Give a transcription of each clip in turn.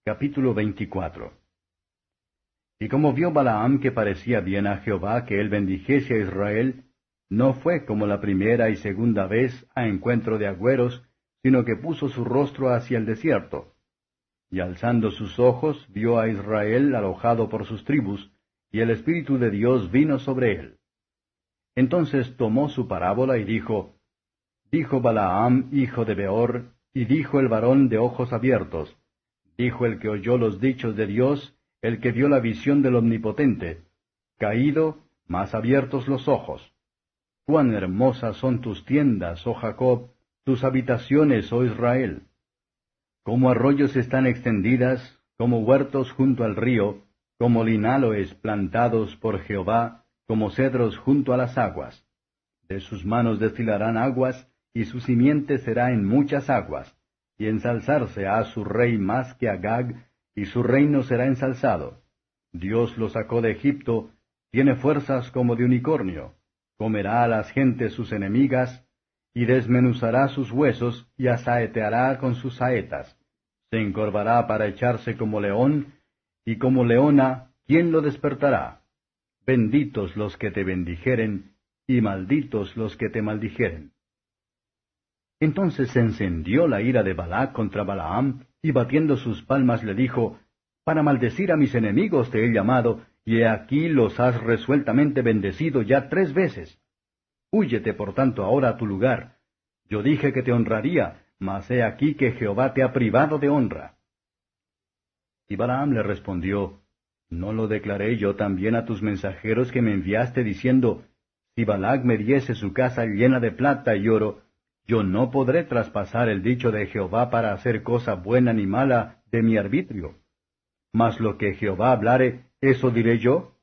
Capítulo 24. Y como vio Balaam que parecía bien a Jehová que él bendijese a Israel, no fue como la primera y segunda vez a encuentro de agüeros, sino que puso su rostro hacia el desierto. Y alzando sus ojos vio a Israel alojado por sus tribus, y el Espíritu de Dios vino sobre él. Entonces tomó su parábola y dijo Balaam, hijo de Beor, y dijo el varón de ojos abiertos, dijo el que oyó los dichos de Dios, el que vio la visión del Omnipotente, caído, mas abiertos los ojos. Cuán hermosas son tus tiendas, oh Jacob, tus habitaciones, oh Israel. Como arroyos están extendidas, como huertos junto al río, como linaloes plantados por Jehová, como cedros junto a las aguas. De sus manos destilarán aguas, y su simiente será en muchas aguas, y ensalzarse ha su rey más que Agag, y su reino será ensalzado. Dios lo sacó de Egipto, tiene fuerzas como de unicornio, comerá a las gentes sus enemigas, y desmenuzará sus huesos, y asaeteará con sus saetas. Se encorvará para echarse como león, y como leona, ¿quién lo despertará? Benditos los que te bendijeren, y malditos los que te maldijeren. Entonces se encendió la ira de Balac contra Balaam, y batiendo sus palmas le dijo, Para maldecir a mis enemigos te he llamado, y he aquí los has resueltamente bendecido ya 3 veces. Húyete por tanto ahora a tu lugar. Yo dije que te honraría, mas he aquí que Jehová te ha privado de honra. Y Balaam le respondió, ¿No lo declaré yo también a tus mensajeros que me enviaste diciendo, Si Balac me diese su casa llena de plata y oro, yo no podré traspasar el dicho de Jehová para hacer cosa buena ni mala de mi arbitrio? Mas lo que Jehová hablare, ¿eso diré yo?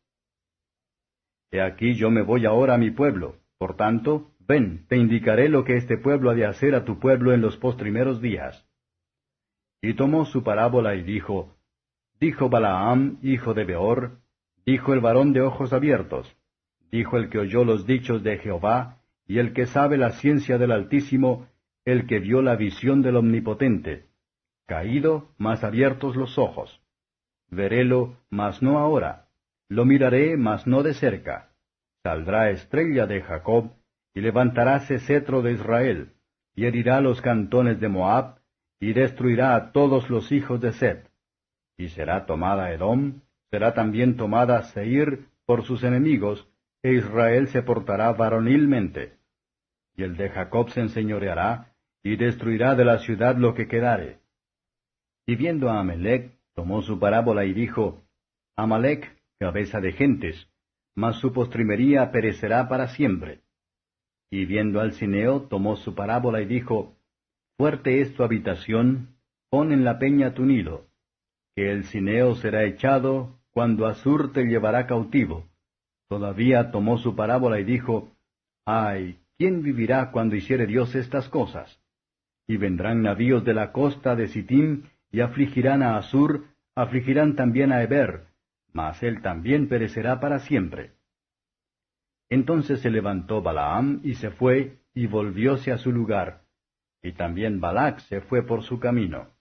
He aquí yo me voy ahora a mi pueblo. Por tanto, ven, te indicaré lo que este pueblo ha de hacer a tu pueblo en los postrimeros días. Y tomó su parábola y dijo Balaam, hijo de Beor, dijo el varón de ojos abiertos, dijo el que oyó los dichos de Jehová, y el que sabe la ciencia del Altísimo, el que vio la visión del Omnipotente, caído, mas abiertos los ojos. Verélo, mas no ahora. Lo miraré, mas no de cerca. Saldrá estrella de Jacob, y levantaráse cetro de Israel, y herirá los cantones de Moab, y destruirá a todos los hijos de Set. Y será tomada Edom, será también tomada Seir por sus enemigos, e Israel se portará varonilmente. Y el de Jacob se enseñoreará, y destruirá de la ciudad lo que quedare. Y viendo a Amalec, tomó su parábola y dijo, Amalec, cabeza de gentes, mas su postrimería perecerá para siempre. Y viendo al Cineo, tomó su parábola y dijo, Fuerte es tu habitación, pon en la peña tu nido, que el Cineo será echado, cuando Asur te llevará cautivo. Todavía tomó su parábola y dijo, Ay, ¿quién vivirá cuando hiciere Dios estas cosas? Y vendrán navíos de la costa de Sittim, y afligirán a Asur, afligirán también a Eber, mas él también perecerá para siempre. Entonces se levantó Balaam, y se fue, y volvióse a su lugar, y también Balac se fue por su camino.